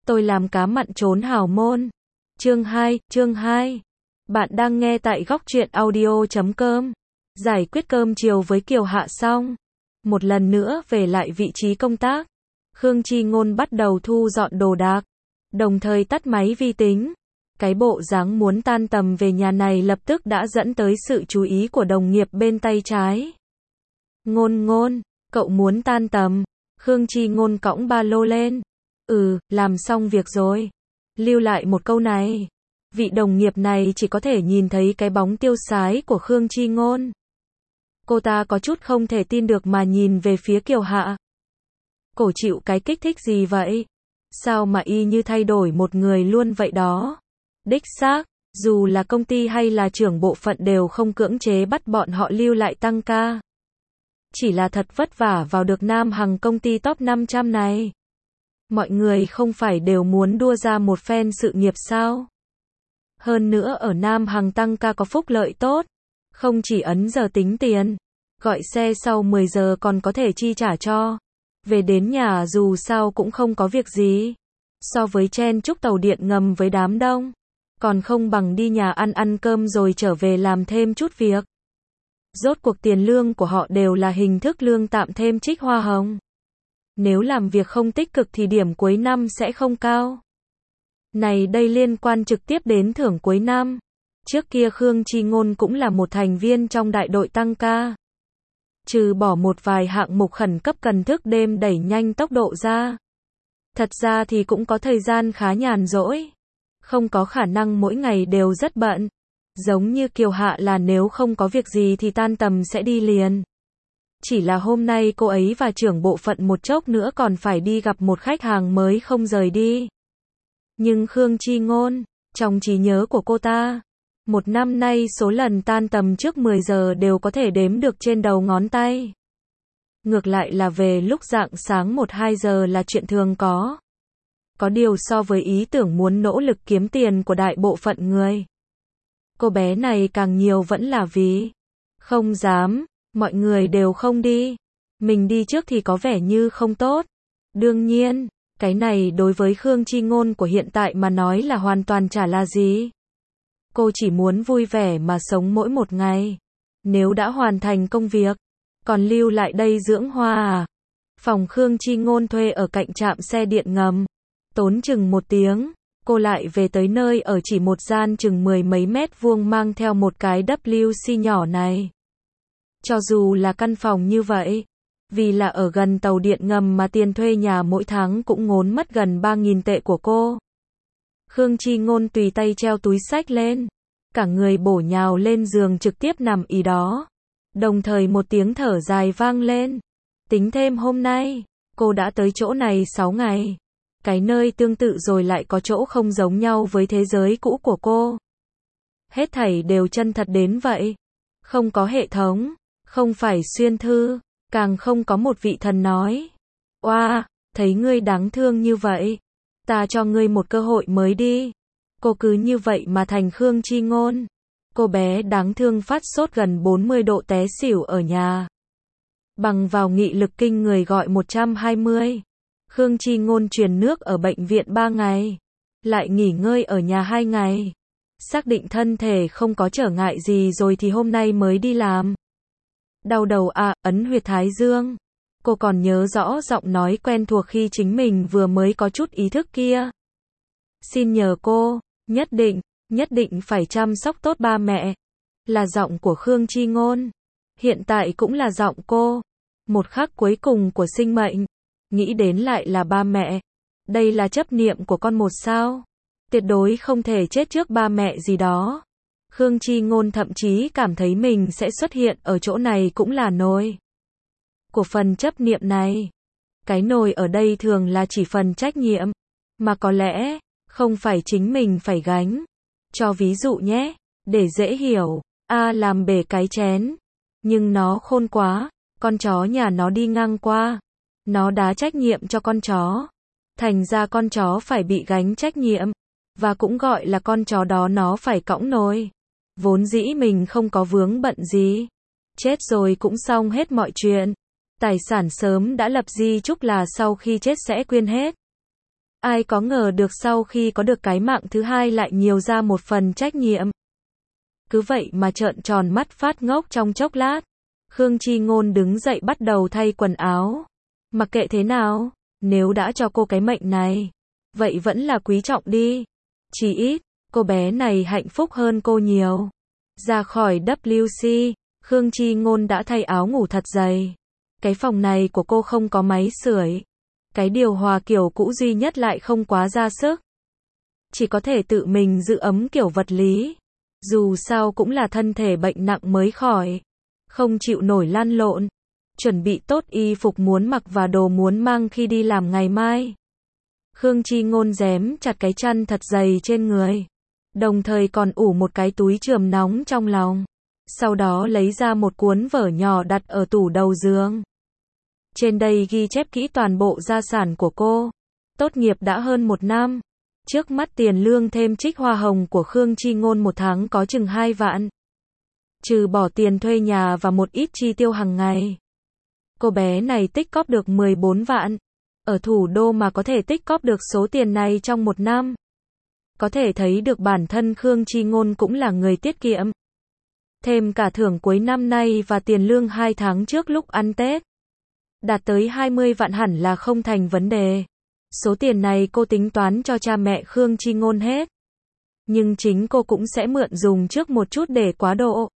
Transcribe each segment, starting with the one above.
Tôi làm cá mặn trốn hào môn. Chương 2. Bạn đang nghe tại góc truyện audio.com. Giải quyết cơm chiều với Kiều Hạ xong. Một lần nữa về lại vị trí công tác. Khương Chi Ngôn bắt đầu thu dọn đồ đạc. Đồng thời tắt máy vi tính. Cái bộ dáng muốn tan tầm về nhà này lập tức đã dẫn tới sự chú ý của đồng nghiệp bên tay trái. Ngôn, cậu muốn tan tầm. Khương Chi Ngôn cõng ba lô lên. Làm xong việc rồi. Lưu lại một câu này. Vị đồng nghiệp này chỉ có thể nhìn thấy cái bóng tiêu sái của Khương Chi Ngôn. Cô ta có chút không thể tin được mà nhìn về phía Kiều Hạ. Cổ chịu cái kích thích gì vậy? Sao mà y như thay đổi một người luôn vậy đó? Đích xác, dù là công ty hay là trưởng bộ phận đều không cưỡng chế bắt bọn họ lưu lại tăng ca. Chỉ là thật vất vả vào được Nam Hằng công ty top 500 này. Mọi người không phải đều muốn đua ra một phen sự nghiệp sao? Hơn nữa ở Nam Hằng tăng ca có phúc lợi tốt. Không chỉ ấn giờ tính tiền. Gọi xe sau 10 giờ còn có thể chi trả cho. Về đến nhà dù sao cũng không có việc gì. So với chen chúc tàu điện ngầm với đám đông. Còn không bằng đi nhà ăn cơm rồi trở về làm thêm chút việc. Rốt cuộc tiền lương của họ đều là hình thức lương tạm thêm trích hoa hồng. Nếu làm việc không tích cực thì điểm cuối năm sẽ không cao. Này đây liên quan trực tiếp đến thưởng cuối năm. Trước kia Khương Chi Ngôn cũng là một thành viên trong đại đội tăng ca. Trừ bỏ một vài hạng mục khẩn cấp cần thức đêm đẩy nhanh tốc độ ra. Thật ra thì cũng có thời gian khá nhàn rỗi. Không có khả năng mỗi ngày đều rất bận. Giống như Kiều Hạ là nếu không có việc gì thì tan tầm sẽ đi liền. Chỉ là hôm nay cô ấy và trưởng bộ phận một chốc nữa còn phải đi gặp một khách hàng mới không rời đi. Nhưng Khương Chi Ngôn, trong trí nhớ của cô ta, một năm nay số lần tan tầm trước 10 giờ đều có thể đếm được trên đầu ngón tay. Ngược lại là về lúc rạng sáng 1-2 giờ là chuyện thường có. Có điều so với ý tưởng muốn nỗ lực kiếm tiền của đại bộ phận người. Cô bé này càng nhiều vẫn là vì không dám, mọi người đều không đi. Mình đi trước thì có vẻ như không tốt. Đương nhiên, cái này đối với Khương Chi Ngôn của hiện tại mà nói là hoàn toàn chả là gì. Cô chỉ muốn vui vẻ mà sống mỗi một ngày. Nếu đã hoàn thành công việc, còn lưu lại đây dưỡng hoa à? Phòng Khương Chi Ngôn thuê ở cạnh trạm xe điện ngầm. Tốn chừng 1 tiếng, cô lại về tới nơi ở chỉ một gian chừng 10 mấy mét vuông mang theo một cái WC nhỏ này. Cho dù là căn phòng như vậy, vì là ở gần tàu điện ngầm mà tiền thuê nhà mỗi tháng cũng ngốn mất gần 3.000 tệ của cô. Khương Chi Ngôn tùy tay treo túi xách lên, cả người bổ nhào lên giường trực tiếp nằm ì đó. Đồng thời một tiếng thở dài vang lên. Tính thêm hôm nay, cô đã tới chỗ này 6 ngày. Cái nơi tương tự rồi lại có chỗ không giống nhau với thế giới cũ của cô. Hết thảy đều chân thật đến vậy. Không có hệ thống, không phải xuyên thư, càng không có một vị thần nói. Oa, thấy ngươi đáng thương như vậy. Ta cho ngươi một cơ hội mới đi. Cô cứ như vậy mà thành Khương Chi Ngôn. Cô bé đáng thương phát sốt gần 40 độ té xỉu ở nhà. Bằng vào nghị lực kinh người gọi 120. Khương Chi Ngôn truyền nước ở bệnh viện 3 ngày. Lại nghỉ ngơi ở nhà 2 ngày. Xác định thân thể không có trở ngại gì rồi thì hôm nay mới đi làm. Đau đầu à, ấn huyệt thái dương. Cô còn nhớ rõ giọng nói quen thuộc khi chính mình vừa mới có chút ý thức kia. Xin nhờ cô, nhất định phải chăm sóc tốt ba mẹ. Là giọng của Khương Chi Ngôn. Hiện tại cũng là giọng cô. Một khắc cuối cùng của sinh mệnh. Nghĩ đến lại là ba mẹ. Đây là chấp niệm của con một sao. Tuyệt đối không thể chết trước ba mẹ gì đó. Khương Chi Ngôn thậm chí cảm thấy mình sẽ xuất hiện ở chỗ này cũng là nồi của phần chấp niệm này. Cái nồi ở đây thường là chỉ phần trách nhiệm, mà có lẽ không phải chính mình phải gánh. Cho ví dụ nhé, để dễ hiểu, A làm bể cái chén, nhưng nó khôn quá, con chó nhà nó đi ngang qua, nó đá trách nhiệm cho con chó. Thành ra con chó phải bị gánh trách nhiệm, và cũng gọi là con chó đó nó phải cõng nồi. Vốn dĩ mình không có vướng bận gì. Chết rồi cũng xong hết mọi chuyện. Tài sản sớm đã lập di chúc là sau khi chết sẽ quyên hết. Ai có ngờ được sau khi có được cái mạng thứ hai lại nhiều ra một phần trách nhiệm. Cứ vậy mà trợn tròn mắt phát ngốc trong chốc lát. Khương Chi Ngôn đứng dậy bắt đầu thay quần áo. Mặc kệ thế nào, nếu đã cho cô cái mệnh này, vậy vẫn là quý trọng đi. Chỉ ít, cô bé này hạnh phúc hơn cô nhiều. Ra khỏi WC, Khương Chi Ngôn đã thay áo ngủ thật dày. Cái phòng này của cô không có máy sưởi. Cái điều hòa kiểu cũ duy nhất lại không quá ra sức. Chỉ có thể tự mình giữ ấm kiểu vật lý. Dù sao cũng là thân thể bệnh nặng mới khỏi. Không chịu nổi lăn lộn. Chuẩn bị tốt y phục muốn mặc và đồ muốn mang khi đi làm ngày mai. Khương Chi Ngôn rém chặt cái chăn thật dày trên người. Đồng thời còn ủ một cái túi chườm nóng trong lòng. Sau đó lấy ra một cuốn vở nhỏ đặt ở tủ đầu giường. Trên đây ghi chép kỹ toàn bộ gia sản của cô. Tốt nghiệp đã hơn 1 năm. Trước mắt tiền lương thêm trích hoa hồng của Khương Chi Ngôn một tháng có chừng 2 vạn. Trừ bỏ tiền thuê nhà và một ít chi tiêu hàng ngày. Cô bé này tích cóp được 14 vạn. Ở thủ đô mà có thể tích cóp được số tiền này trong 1 năm. Có thể thấy được bản thân Khương Chi Ngôn cũng là người tiết kiệm. Thêm cả thưởng cuối năm nay và tiền lương 2 tháng trước lúc ăn Tết. Đạt tới 20 vạn hẳn là không thành vấn đề. Số tiền này cô tính toán cho cha mẹ Khương Chi Ngôn hết. Nhưng chính cô cũng sẽ mượn dùng trước một chút để quá độ.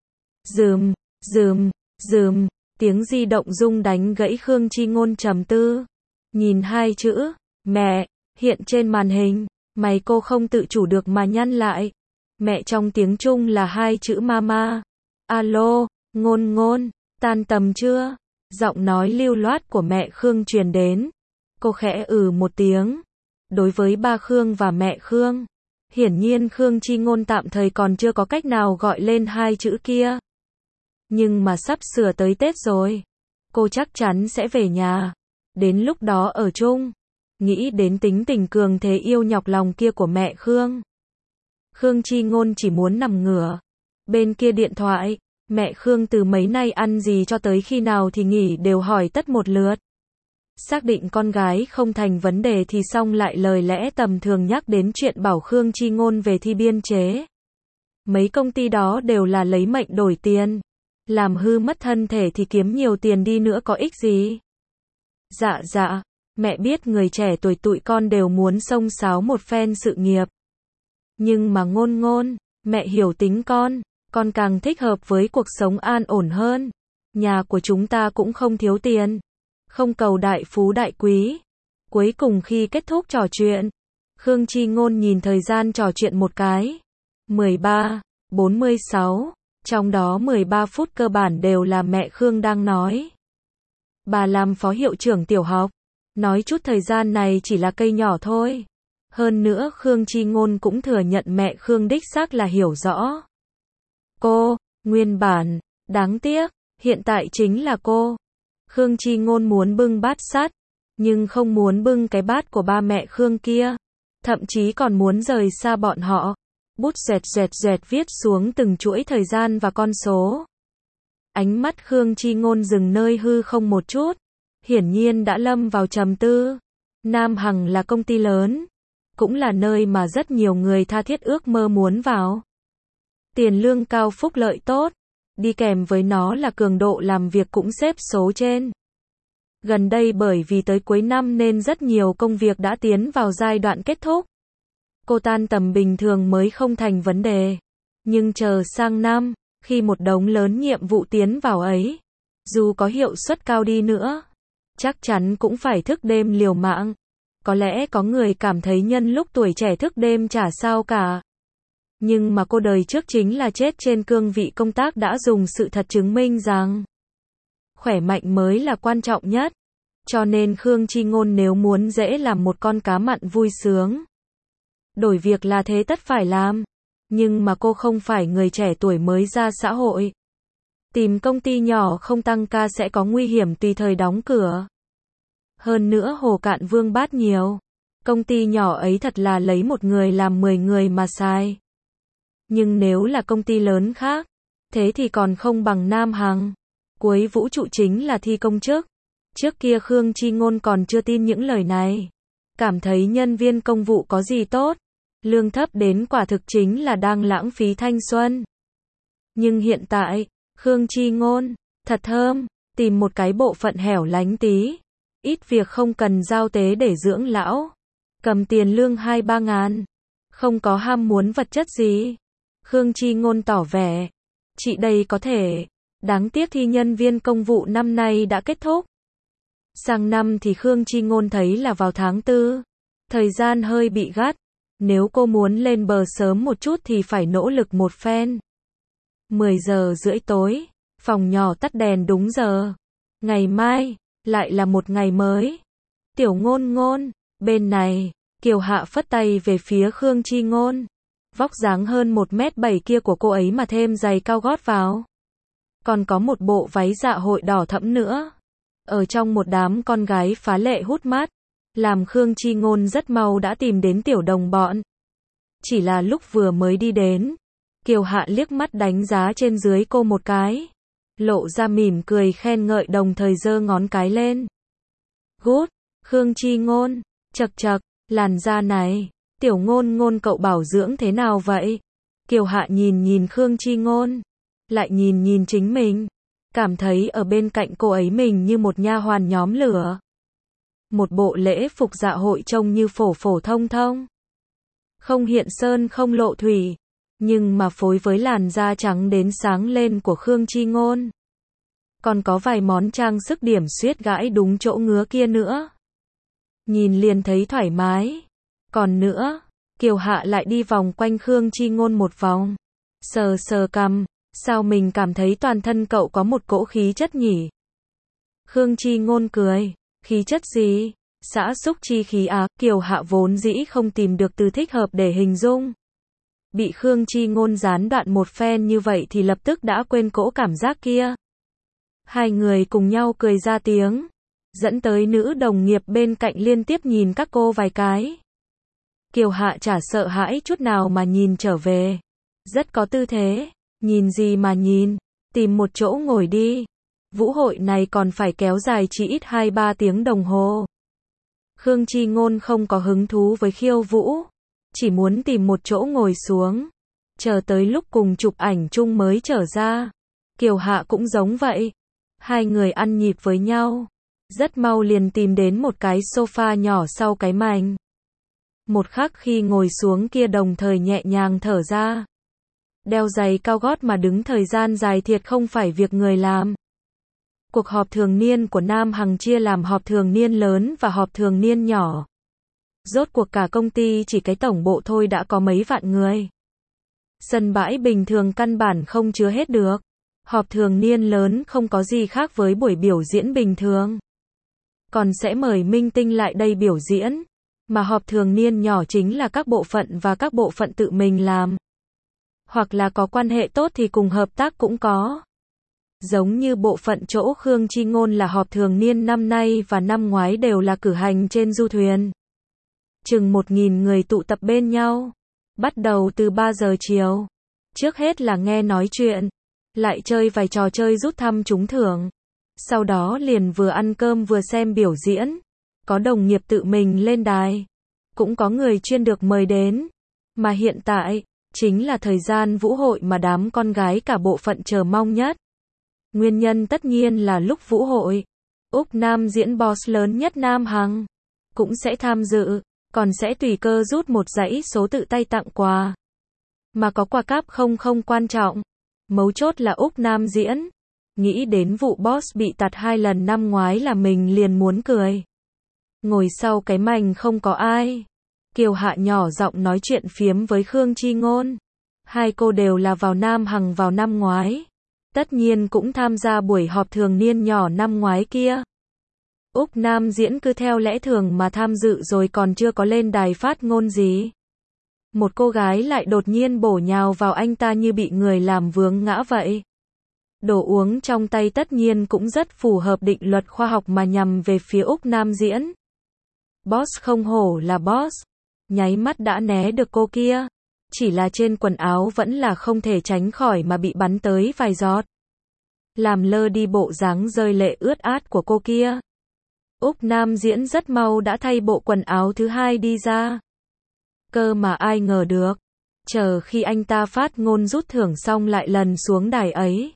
Dườm, tiếng di động rung đánh gãy Khương Chi Ngôn trầm tư. Nhìn hai chữ, mẹ, hiện trên màn hình, mày cô không tự chủ được mà nhăn lại. Mẹ trong tiếng Trung là hai chữ mama. Alo, Ngôn, tan tầm chưa? Giọng nói lưu loát của mẹ Khương truyền đến. Cô khẽ một tiếng. Đối với ba Khương và mẹ Khương, hiển nhiên Khương Chi Ngôn tạm thời còn chưa có cách nào gọi lên hai chữ kia. Nhưng mà sắp sửa tới Tết rồi. Cô chắc chắn sẽ về nhà. Đến lúc đó ở chung. Nghĩ đến tính tình cường thế yêu nhọc lòng kia của mẹ Khương. Khương Chi Ngôn chỉ muốn nằm ngửa. Bên kia điện thoại, mẹ Khương từ mấy nay ăn gì cho tới khi nào thì nghỉ đều hỏi tất một lượt. Xác định con gái không thành vấn đề thì xong lại lời lẽ tầm thường nhắc đến chuyện bảo Khương Chi Ngôn về thi biên chế. Mấy công ty đó đều là lấy mệnh đổi tiền. Làm hư mất thân thể thì kiếm nhiều tiền đi nữa có ích gì. Dạ, mẹ biết người trẻ tuổi tụi con đều muốn xông xáo một phen sự nghiệp. Nhưng mà Ngôn, mẹ hiểu tính con càng thích hợp với cuộc sống an ổn hơn. Nhà của chúng ta cũng không thiếu tiền. Không cầu đại phú đại quý. Cuối cùng khi kết thúc trò chuyện, Khương Chi Ngôn nhìn thời gian trò chuyện một cái. 13:46, trong đó 13 phút cơ bản đều là mẹ Khương đang nói. Bà làm phó hiệu trưởng tiểu học, nói chút thời gian này chỉ là cây nhỏ thôi. Hơn nữa Khương Chi Ngôn cũng thừa nhận mẹ Khương đích xác là hiểu rõ. Cô, nguyên bản, đáng tiếc, hiện tại chính là cô. Khương Chi Ngôn muốn bưng bát sắt, nhưng không muốn bưng cái bát của ba mẹ Khương kia. Thậm chí còn muốn rời xa bọn họ. Bút dẹt viết xuống từng chuỗi thời gian và con số. Ánh mắt Khương Chi Ngôn dừng nơi hư không một chút. Hiển nhiên đã lâm vào trầm tư. Nam Hằng là công ty lớn. Cũng là nơi mà rất nhiều người tha thiết ước mơ muốn vào. Tiền lương cao phúc lợi tốt. Đi kèm với nó là cường độ làm việc cũng xếp số trên. Gần đây bởi vì tới cuối năm nên rất nhiều công việc đã tiến vào giai đoạn kết thúc. Cô tan tầm bình thường mới không thành vấn đề. Nhưng chờ sang năm, khi một đống lớn nhiệm vụ tiến vào ấy, dù có hiệu suất cao đi nữa, chắc chắn cũng phải thức đêm liều mạng. Có lẽ có người cảm thấy nhân lúc tuổi trẻ thức đêm chả sao cả. Nhưng mà cô đời trước chính là chết trên cương vị công tác đã dùng sự thật chứng minh rằng khỏe mạnh mới là quan trọng nhất. Cho nên Khương Chi Ngôn nếu muốn dễ làm một con cá mặn vui sướng, đổi việc là thế tất phải làm. Nhưng mà cô không phải người trẻ tuổi mới ra xã hội. Tìm công ty nhỏ không tăng ca sẽ có nguy hiểm tùy thời đóng cửa. Hơn nữa hồ cạn vương bát nhiều. Công ty nhỏ ấy thật là lấy một người làm 10 người mà xài. Nhưng nếu là công ty lớn khác, thế thì còn không bằng Nam Hằng. Cuối vũ trụ chính là thi công chức. Trước kia Khương Chi Ngôn còn chưa tin những lời này. cảm thấy nhân viên công vụ có gì tốt, lương thấp đến quả thực chính là đang lãng phí thanh xuân. Nhưng hiện tại, Khương Chi Ngôn, thật thơm, tìm một cái bộ phận hẻo lánh tí, ít việc không cần giao tế để dưỡng lão, cầm tiền lương 2-3 ngàn, không có ham muốn vật chất gì. Khương Chi Ngôn tỏ vẻ, chị đây có thể, đáng tiếc thi nhân viên công vụ năm nay đã kết thúc. Sang năm thì Khương Chi Ngôn thấy là vào tháng 4, thời gian hơi bị gắt, nếu cô muốn lên bờ sớm một chút thì phải nỗ lực một phen. 10 giờ rưỡi tối, phòng nhỏ tắt đèn đúng giờ. Ngày mai, lại là một ngày mới. Tiểu Ngôn Ngôn, bên này, Kiều Hạ phất tay về phía Khương Chi Ngôn. Vóc dáng hơn 1m7 kia của cô ấy mà thêm giày cao gót vào. Còn có một bộ váy dạ hội đỏ thẫm nữa. Ở trong một đám con gái phá lệ hút mắt, làm Khương Chi Ngôn rất mau đã tìm đến tiểu đồng bọn. Chỉ là lúc vừa mới đi đến, Kiều Hạ liếc mắt đánh giá trên dưới cô một cái, lộ ra mỉm cười khen ngợi đồng thời giơ ngón cái lên. Good, Khương Chi Ngôn, chậc chậc, làn da này, tiểu Ngôn Ngôn cậu bảo dưỡng thế nào vậy? Kiều Hạ nhìn nhìn Khương Chi Ngôn, lại nhìn nhìn chính mình, cảm thấy ở bên cạnh cô ấy mình như một nha hoàn nhóm lửa. Một bộ lễ phục dạ hội trông như phổ phổ thông thông, không hiện sơn không lộ thủy, nhưng mà phối với làn da trắng đến sáng lên của Khương Chi Ngôn. Còn có vài món trang sức điểm xuyết gãi đúng chỗ ngứa kia nữa. Nhìn liền thấy thoải mái. Còn nữa, Kiều Hạ lại đi vòng quanh Khương Chi Ngôn một vòng. Sờ sờ cằm, sao mình cảm thấy toàn thân cậu có một cỗ khí chất nhỉ? Khương Chi Ngôn cười, khí chất gì? Xã xúc chi khí á, Kiều Hạ vốn dĩ không tìm được từ thích hợp để hình dung. Bị Khương Chi Ngôn gián đoạn một phen như vậy thì lập tức đã quên cỗ cảm giác kia. Hai người cùng nhau cười ra tiếng, dẫn tới nữ đồng nghiệp bên cạnh liên tiếp nhìn các cô vài cái. Kiều Hạ chả sợ hãi chút nào mà nhìn trở về. Rất có tư thế, nhìn gì mà nhìn, tìm một chỗ ngồi đi. Vũ hội này còn phải kéo dài chỉ ít 2-3 tiếng đồng hồ. Khương Chi Ngôn không có hứng thú với khiêu vũ, chỉ muốn tìm một chỗ ngồi xuống, chờ tới lúc cùng chụp ảnh chung mới trở ra. Kiều Hạ cũng giống vậy. Hai người ăn nhịp với nhau, rất mau liền tìm đến một cái sofa nhỏ sau cái mành. Một khắc khi ngồi xuống kia đồng thời nhẹ nhàng thở ra. Đeo giày cao gót mà đứng thời gian dài thiệt không phải việc người làm. Cuộc họp thường niên của Nam Hằng chia làm họp thường niên lớn và họp thường niên nhỏ. Rốt cuộc cả công ty chỉ cái tổng bộ thôi đã có mấy vạn người. Sân bãi bình thường căn bản không chứa hết được. Họp thường niên lớn không có gì khác với buổi biểu diễn bình thường. Còn sẽ mời minh tinh lại đây biểu diễn. Mà họp thường niên nhỏ chính là các bộ phận và các bộ phận tự mình làm. Hoặc là có quan hệ tốt thì cùng hợp tác cũng có. Giống như bộ phận chỗ Khương Chi Ngôn là họp thường niên năm nay và năm ngoái đều là cử hành trên du thuyền. Chừng 1.000 người tụ tập bên nhau. Bắt đầu từ 3 giờ chiều. Trước hết là nghe nói chuyện. Lại chơi vài trò chơi rút thăm trúng thưởng. Sau đó liền vừa ăn cơm vừa xem biểu diễn. Có đồng nghiệp tự mình lên đài. Cũng có người chuyên được mời đến. Mà hiện tại, chính là thời gian vũ hội mà đám con gái cả bộ phận chờ mong nhất. Nguyên nhân tất nhiên là lúc vũ hội. Úc Nam diễn boss lớn nhất Nam Hằng. Cũng sẽ tham dự. Còn sẽ tùy cơ rút một dãy số tự tay tặng quà. Mà có quà cáp không quan trọng. Mấu chốt là Úc Nam diễn. Nghĩ đến vụ boss bị tạt 2 lần năm ngoái là mình liền muốn cười. Ngồi sau cái mành không có ai. Kiều Hạ nhỏ giọng nói chuyện phiếm với Khương Chi Ngôn. Hai cô đều là vào Nam Hằng vào năm ngoái. Tất nhiên cũng tham gia buổi họp thường niên nhỏ năm ngoái kia. Úc Nam diễn cứ theo lẽ thường mà tham dự rồi còn chưa có lên đài phát ngôn gì. Một cô gái lại đột nhiên bổ nhào vào anh ta như bị người làm vướng ngã vậy. Đồ uống trong tay tất nhiên cũng rất phù hợp định luật khoa học mà nhằm về phía Úc Nam diễn. Boss không hổ là boss. Nháy mắt đã né được cô kia. Chỉ là trên quần áo vẫn là không thể tránh khỏi mà bị bắn tới vài giọt. Làm lơ đi bộ dáng rơi lệ ướt át của cô kia. Úc Nam Diễn rất mau đã thay bộ quần áo thứ hai đi ra. Cơ mà ai ngờ được, chờ khi anh ta phát ngôn rút thưởng xong lại lần xuống đài ấy.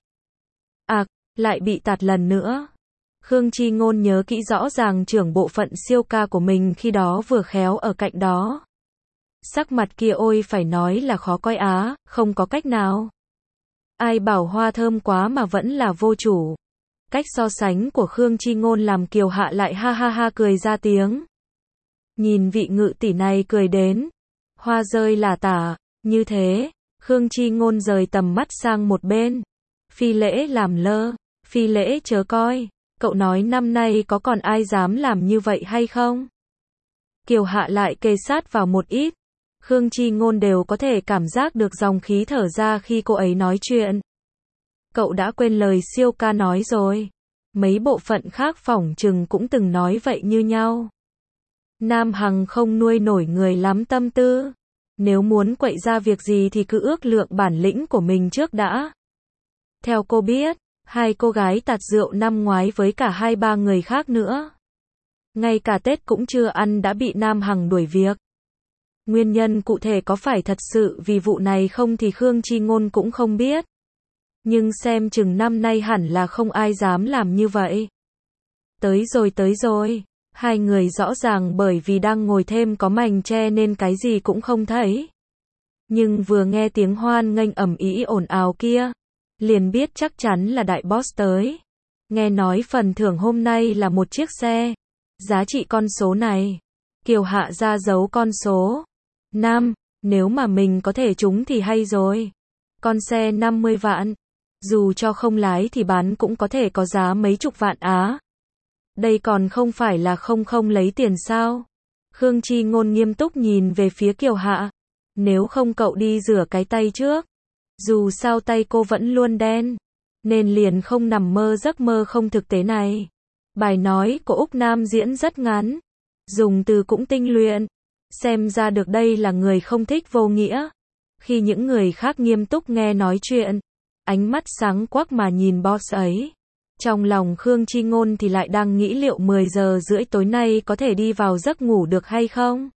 Lại bị tạt lần nữa. Khương Chi Ngôn nhớ kỹ rõ ràng trưởng bộ phận siêu ca của mình khi đó vừa khéo ở cạnh đó. Sắc mặt kia ôi phải nói là khó coi á, không có cách nào. Ai bảo hoa thơm quá mà vẫn là vô chủ. Cách so sánh của Khương Chi Ngôn làm Kiều Hạ lại ha ha ha cười ra tiếng. Nhìn vị ngự tỷ này cười đến, hoa rơi là tả, như thế, Khương Chi Ngôn rời tầm mắt sang một bên. Phi lễ làm lơ, phi lễ chớ coi, cậu nói năm nay có còn ai dám làm như vậy hay không? Kiều Hạ lại kề sát vào một ít. Khương Chi Ngôn đều có thể cảm giác được dòng khí thở ra khi cô ấy nói chuyện. Cậu đã quên lời siêu ca nói rồi. Mấy bộ phận khác phỏng chừng cũng từng nói vậy như nhau. Nam Hằng không nuôi nổi người lắm tâm tư. Nếu muốn quậy ra việc gì thì cứ ước lượng bản lĩnh của mình trước đã. Theo cô biết, hai cô gái tạt rượu năm ngoái với cả 2-3 người khác nữa. Ngay cả Tết cũng chưa ăn đã bị Nam Hằng đuổi việc. Nguyên nhân cụ thể có phải thật sự vì vụ này không thì Khương Chi Ngôn cũng không biết. Nhưng xem chừng năm nay hẳn là không ai dám làm như vậy. Tới rồi. Hai người rõ ràng bởi vì đang ngồi thêm có mành che nên cái gì cũng không thấy. Nhưng vừa nghe tiếng hoan nghênh ầm ĩ ồn ào kia, liền biết chắc chắn là đại boss tới. Nghe nói phần thưởng hôm nay là một chiếc xe. Giá trị con số này. Kiều Hạ ra dấu con số. 5, nếu mà mình có thể trúng thì hay rồi. Con xe 50 vạn. Dù cho không lái thì bán cũng có thể có giá mấy chục vạn á. Đây còn không phải là không lấy tiền sao? Khương Chi Ngôn nghiêm túc nhìn về phía Kiều Hạ. Nếu không cậu đi rửa cái tay trước. Dù sao tay cô vẫn luôn đen. Nên liền không nằm mơ giấc mơ không thực tế này. Bài nói của Úc Nam Diễn rất ngắn. Dùng từ cũng tinh luyện. Xem ra được đây là người không thích vô nghĩa. Khi những người khác nghiêm túc nghe nói chuyện, ánh mắt sáng quắc mà nhìn boss ấy. Trong lòng Khương Chi Ngôn thì lại đang nghĩ liệu 10 giờ rưỡi tối nay có thể đi vào giấc ngủ được hay không.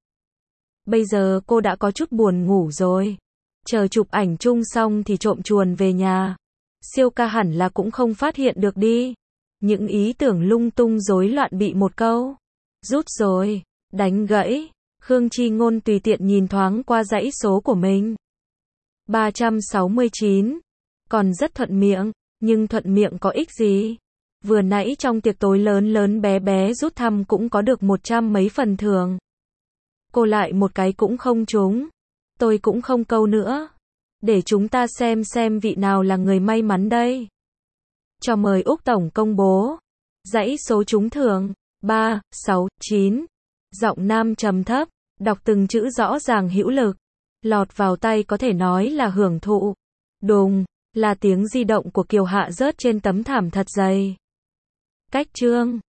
Bây giờ cô đã có chút buồn ngủ rồi. Chờ chụp ảnh chung xong thì trộm chuồn về nhà. Siêu ca hẳn là cũng không phát hiện được đi. Những ý tưởng lung tung rối loạn bị một câu rút rồi, đánh gãy. Khương Chi Ngôn tùy tiện nhìn thoáng qua dãy số của mình. 369. Còn rất thuận miệng, nhưng thuận miệng có ích gì? Vừa nãy trong tiệc tối lớn bé bé rút thăm cũng có được 100 mấy phần thưởng. Cô lại một cái cũng không trúng. Tôi cũng không câu nữa. Để chúng ta xem vị nào là người may mắn đây. Cho mời Úc Tổng công bố. Dãy số trúng thưởng. 369. Giọng nam trầm thấp, đọc từng chữ rõ ràng hữu lực. Lọt vào tay có thể nói là hưởng thụ. Đùng, là tiếng di động của Kiều Hạ rớt trên tấm thảm thật dày. Cách chương